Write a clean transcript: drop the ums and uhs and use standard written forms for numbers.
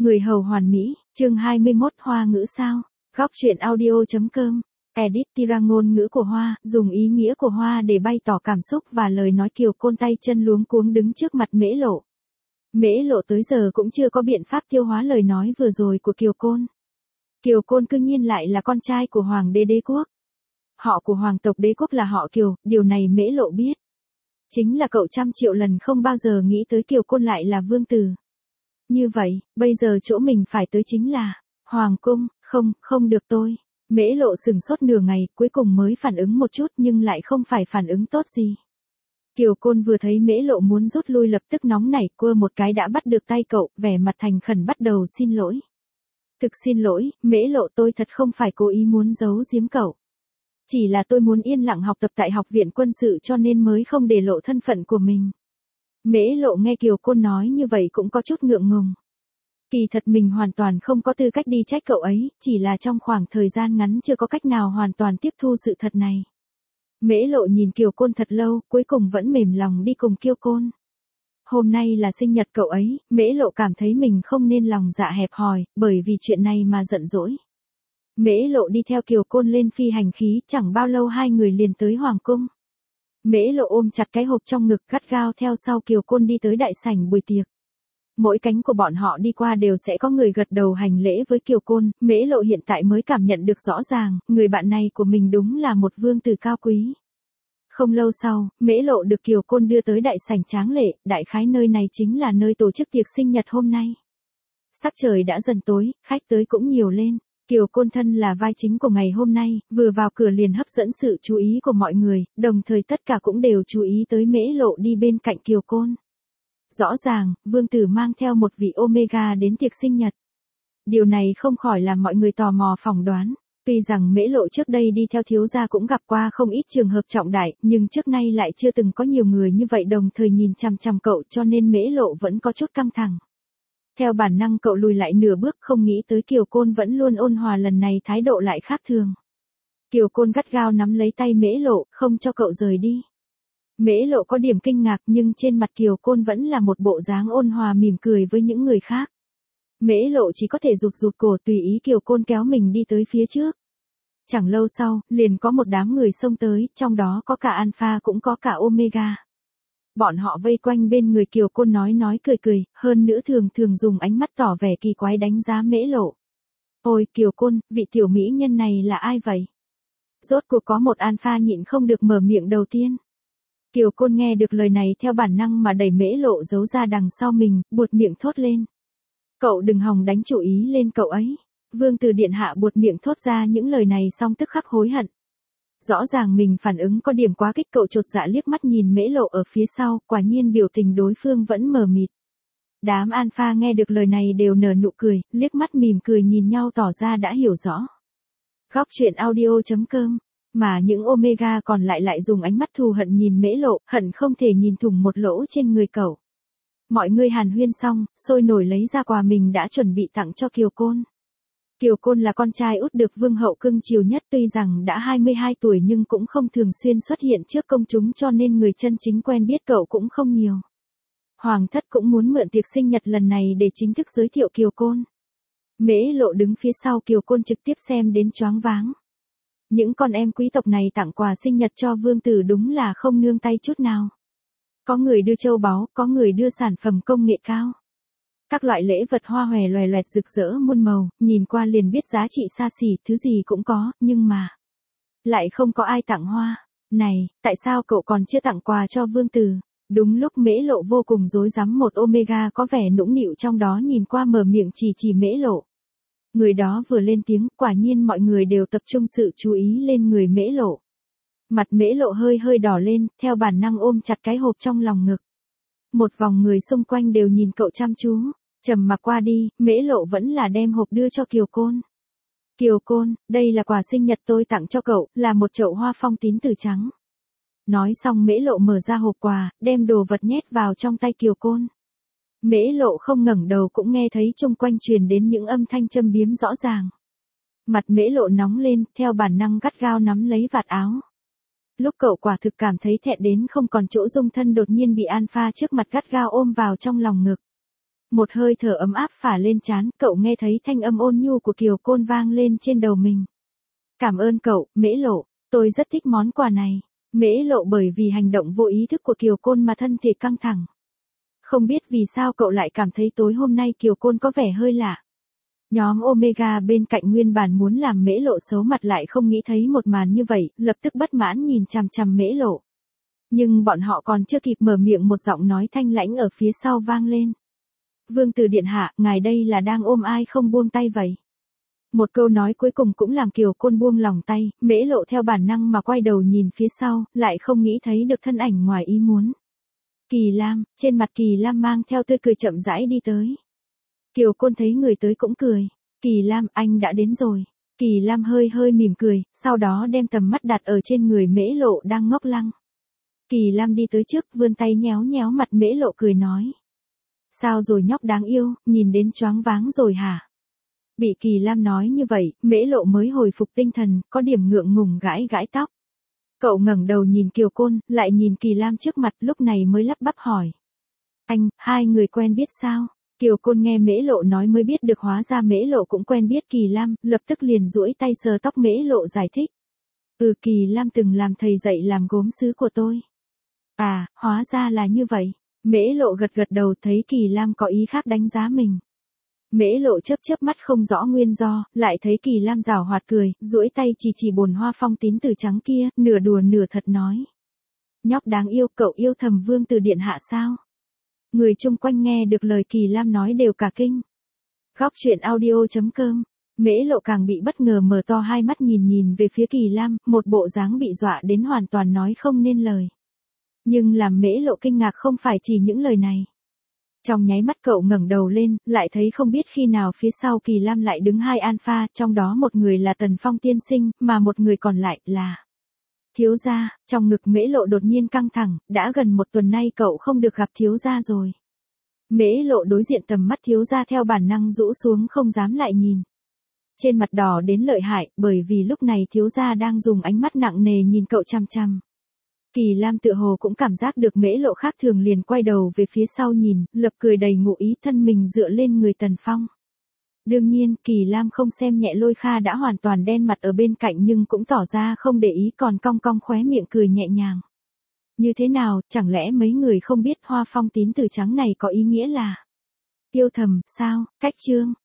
Người hầu hoàn mỹ, chương 21 Hoa ngữ sao? Góc truyện audio.com. Edit tira ngôn ngữ của Hoa, dùng ý nghĩa của Hoa để bày tỏ cảm xúc và lời nói. Kiều Côn tay chân luống cuống đứng trước mặt Mễ Lộ. Mễ Lộ tới giờ cũng chưa có biện pháp tiêu hóa lời nói vừa rồi của Kiều Côn. Kiều Côn cư nhiên lại là con trai của Hoàng đế Đế quốc. Họ của Hoàng tộc Đế quốc là họ Kiều, điều này Mễ Lộ biết. Chính là cậu trăm triệu lần không bao giờ nghĩ tới Kiều Côn lại là vương tử. Như vậy, bây giờ chỗ mình phải tới chính là Hoàng cung. Không được tôi. Mễ Lộ sừng sốt nửa ngày, cuối cùng mới phản ứng một chút nhưng lại không phải phản ứng tốt gì. Kiều Côn vừa thấy Mễ Lộ muốn rút lui lập tức nóng nảy, quơ một cái đã bắt được tay cậu, vẻ mặt thành khẩn bắt đầu xin lỗi. Thực xin lỗi, Mễ Lộ, tôi thật không phải cố ý muốn giấu giếm cậu. Chỉ là tôi muốn yên lặng học tập tại học viện quân sự cho nên mới không để lộ thân phận của mình. Mễ Lộ nghe Kiều Côn nói như vậy cũng có chút ngượng ngùng. Kỳ thật mình hoàn toàn không có tư cách đi trách cậu ấy, chỉ là trong khoảng thời gian ngắn chưa có cách nào hoàn toàn tiếp thu sự thật này. Mễ Lộ nhìn Kiều Côn thật lâu, cuối cùng vẫn mềm lòng đi cùng Kiều Côn. Hôm nay là sinh nhật cậu ấy, Mễ Lộ cảm thấy mình không nên lòng dạ hẹp hòi, bởi vì chuyện này mà giận dỗi. Mễ Lộ đi theo Kiều Côn lên phi hành khí, chẳng bao lâu hai người liền tới Hoàng cung. Mễ Lộ ôm chặt cái hộp trong ngực gắt gao theo sau Kiều Côn đi tới đại sảnh buổi tiệc. Mỗi cánh của bọn họ đi qua đều sẽ có người gật đầu hành lễ với Kiều Côn. Mễ Lộ hiện tại mới cảm nhận được rõ ràng, người bạn này của mình đúng là một vương tử cao quý. Không lâu sau, Mễ Lộ được Kiều Côn đưa tới đại sảnh tráng lệ, đại khái nơi này chính là nơi tổ chức tiệc sinh nhật hôm nay. Sắc trời đã dần tối, khách tới cũng nhiều lên. Kiều Côn thân là vai chính của ngày hôm nay, vừa vào cửa liền hấp dẫn sự chú ý của mọi người, đồng thời tất cả cũng đều chú ý tới Mễ Lộ đi bên cạnh Kiều Côn. Rõ ràng, vương tử mang theo một vị Omega đến tiệc sinh nhật. Điều này không khỏi làm mọi người tò mò phỏng đoán. Tuy rằng Mễ Lộ trước đây đi theo thiếu gia cũng gặp qua không ít trường hợp trọng đại, nhưng trước nay lại chưa từng có nhiều người như vậy đồng thời nhìn chằm chằm cậu cho nên Mễ Lộ vẫn có chút căng thẳng. Theo bản năng cậu lùi lại nửa bước, không nghĩ tới Kiều Côn vẫn luôn ôn hòa, lần này thái độ lại khác thường. Kiều Côn gắt gao nắm lấy tay Mễ Lộ, không cho cậu rời đi. Mễ Lộ có điểm kinh ngạc nhưng trên mặt Kiều Côn vẫn là một bộ dáng ôn hòa mỉm cười với những người khác. Mễ Lộ chỉ có thể rụt cổ tùy ý Kiều Côn kéo mình đi tới phía trước. Chẳng lâu sau, liền có một đám người xông tới, trong đó có cả Alpha cũng có cả Omega. Bọn họ vây quanh bên người Kiều Côn nói cười, hơn nữa thường dùng ánh mắt tỏ vẻ kỳ quái đánh giá Mễ Lộ. Ôi Kiều Côn, vị tiểu mỹ nhân này là ai vậy? Rốt cuộc có một Alpha nhịn không được mở miệng đầu tiên. Kiều Côn nghe được lời này theo bản năng mà đẩy Mễ Lộ giấu ra đằng sau mình, buột miệng thốt lên. Cậu đừng hòng đánh chủ ý lên cậu ấy. Vương tử điện hạ buột miệng thốt ra những lời này xong tức khắc hối hận. Rõ ràng mình phản ứng có điểm quá kích, cậu chột dạ liếc mắt nhìn Mễ Lộ ở phía sau, quả nhiên biểu tình đối phương vẫn mờ mịt. Đám Alpha nghe được lời này đều nở nụ cười, liếc mắt mỉm cười nhìn nhau tỏ ra đã hiểu rõ. Góc truyện audio.com. Mà những Omega còn lại dùng ánh mắt thù hận nhìn Mễ Lộ, hận không thể nhìn thủng một lỗ trên người cậu. Mọi người hàn huyên xong, sôi nổi lấy ra quà mình đã chuẩn bị tặng cho Kiều Côn. Kiều Côn là con trai út được vương hậu cưng chiều nhất, tuy rằng đã 22 tuổi nhưng cũng không thường xuyên xuất hiện trước công chúng cho nên người chân chính quen biết cậu cũng không nhiều. Hoàng thất cũng muốn mượn tiệc sinh nhật lần này để chính thức giới thiệu Kiều Côn. Mễ Lộ đứng phía sau Kiều Côn trực tiếp xem đến choáng váng. Những con em quý tộc này tặng quà sinh nhật cho vương tử đúng là không nương tay chút nào. Có người đưa châu báu, có người đưa sản phẩm công nghệ cao. Các loại lễ vật hoa hòe loè loẹt rực rỡ muôn màu, nhìn qua liền biết giá trị xa xỉ, thứ gì cũng có, nhưng mà lại không có ai tặng hoa. Này, tại sao cậu còn chưa tặng quà cho vương tử? Đúng lúc Mễ Lộ vô cùng rối rắm, một Omega có vẻ nũng nịu trong đó nhìn qua mở miệng chỉ Mễ Lộ. Người đó vừa lên tiếng, quả nhiên mọi người đều tập trung sự chú ý lên người Mễ Lộ. Mặt Mễ Lộ hơi đỏ lên, theo bản năng ôm chặt cái hộp trong lòng ngực. Một vòng người xung quanh đều nhìn cậu chăm chú. Trầm mặc qua đi, Mễ Lộ vẫn là đem hộp đưa cho Kiều Côn. Kiều Côn, đây là quà sinh nhật tôi tặng cho cậu, là một chậu hoa phong tín tử trắng. Nói xong Mễ Lộ mở ra hộp quà, đem đồ vật nhét vào trong tay Kiều Côn. Mễ Lộ không ngẩng đầu cũng nghe thấy xung quanh truyền đến những âm thanh châm biếm rõ ràng. Mặt Mễ Lộ nóng lên, theo bản năng gắt gao nắm lấy vạt áo. Lúc cậu quả thực cảm thấy thẹn đến không còn chỗ dung thân, đột nhiên bị Alpha trước mặt gắt gao ôm vào trong lòng ngực. Một hơi thở ấm áp phả lên trán, cậu nghe thấy thanh âm ôn nhu của Kiều Côn vang lên trên đầu mình. Cảm ơn cậu, Mễ Lộ, tôi rất thích món quà này. Mễ Lộ bởi vì hành động vô ý thức của Kiều Côn mà thân thể căng thẳng. Không biết vì sao cậu lại cảm thấy tối hôm nay Kiều Côn có vẻ hơi lạ. Nhóm Omega bên cạnh nguyên bản muốn làm Mễ Lộ xấu mặt lại không nghĩ thấy một màn như vậy, lập tức bất mãn nhìn chằm chằm Mễ Lộ. Nhưng bọn họ còn chưa kịp mở miệng một giọng nói thanh lãnh ở phía sau vang lên. Vương tử điện hạ, ngài đây là đang ôm ai không buông tay vậy? Một câu nói cuối cùng cũng làm Kiều Côn buông lòng tay, Mễ Lộ theo bản năng mà quay đầu nhìn phía sau, lại không nghĩ thấy được thân ảnh ngoài ý muốn. Kỳ Lam, trên mặt Kỳ Lam mang theo tươi cười chậm rãi đi tới. Kiều Côn thấy người tới cũng cười. Kỳ Lam, anh đã đến rồi. Kỳ Lam hơi hơi mỉm cười, sau đó đem tầm mắt đặt ở trên người Mễ Lộ đang ngốc lăng. Kỳ Lam đi tới trước, vươn tay nhéo nhéo mặt Mễ Lộ cười nói. Sao rồi nhóc đáng yêu, nhìn đến choáng váng rồi hả? Bị Kỳ Lam nói như vậy, Mễ Lộ mới hồi phục tinh thần, có điểm ngượng ngùng gãi gãi tóc. Cậu ngẩng đầu nhìn Kiều Côn, lại nhìn Kỳ Lam trước mặt, lúc này mới lắp bắp hỏi. Anh, hai người quen biết sao? Kiều Côn nghe Mễ Lộ nói mới biết được hóa ra Mễ Lộ cũng quen biết Kỳ Lam, lập tức liền duỗi tay sờ tóc Mễ Lộ giải thích. Kỳ Lam từng làm thầy dạy làm gốm sứ của tôi. À, hóa ra là như vậy. Mễ Lộ gật gật đầu thấy Kỳ Lam có ý khác đánh giá mình. Mễ Lộ chớp chớp mắt không rõ nguyên do, lại thấy Kỳ Lam giảo hoạt cười, duỗi tay chỉ bồn hoa phong tín từ trắng kia, nửa đùa nửa thật nói. Nhóc đáng yêu, cậu yêu thầm vương từ điện hạ sao? Người chung quanh nghe được lời Kỳ Lam nói đều cả kinh. Góc truyện audio.com. Mễ Lộ càng bị bất ngờ mở to hai mắt nhìn về phía Kỳ Lam, một bộ dáng bị dọa đến hoàn toàn nói không nên lời. Nhưng làm Mễ Lộ kinh ngạc không phải chỉ những lời này. Trong nháy mắt cậu ngẩng đầu lên, lại thấy không biết khi nào phía sau Kỳ Lam lại đứng hai alpha, trong đó một người là Tần Phong tiên sinh, mà một người còn lại là thiếu gia. Trong ngực Mễ Lộ đột nhiên căng thẳng, đã gần một tuần nay cậu không được gặp thiếu gia rồi. Mễ Lộ đối diện tầm mắt thiếu gia theo bản năng rũ xuống không dám lại nhìn. Trên mặt đỏ đến lợi hại, bởi vì lúc này thiếu gia đang dùng ánh mắt nặng nề nhìn cậu chằm chằm. Kỳ Lam tựa hồ cũng cảm giác được Mễ Lộ khác thường liền quay đầu về phía sau nhìn, lập cười đầy ngụ ý thân mình dựa lên người Tần Phong. Đương nhiên, Kỳ Lam không xem nhẹ Lôi Kha đã hoàn toàn đen mặt ở bên cạnh nhưng cũng tỏ ra không để ý còn cong cong khóe miệng cười nhẹ nhàng. Như thế nào, chẳng lẽ mấy người không biết hoa phong tín từ trắng này có ý nghĩa là yêu thầm, sao? Cách chương.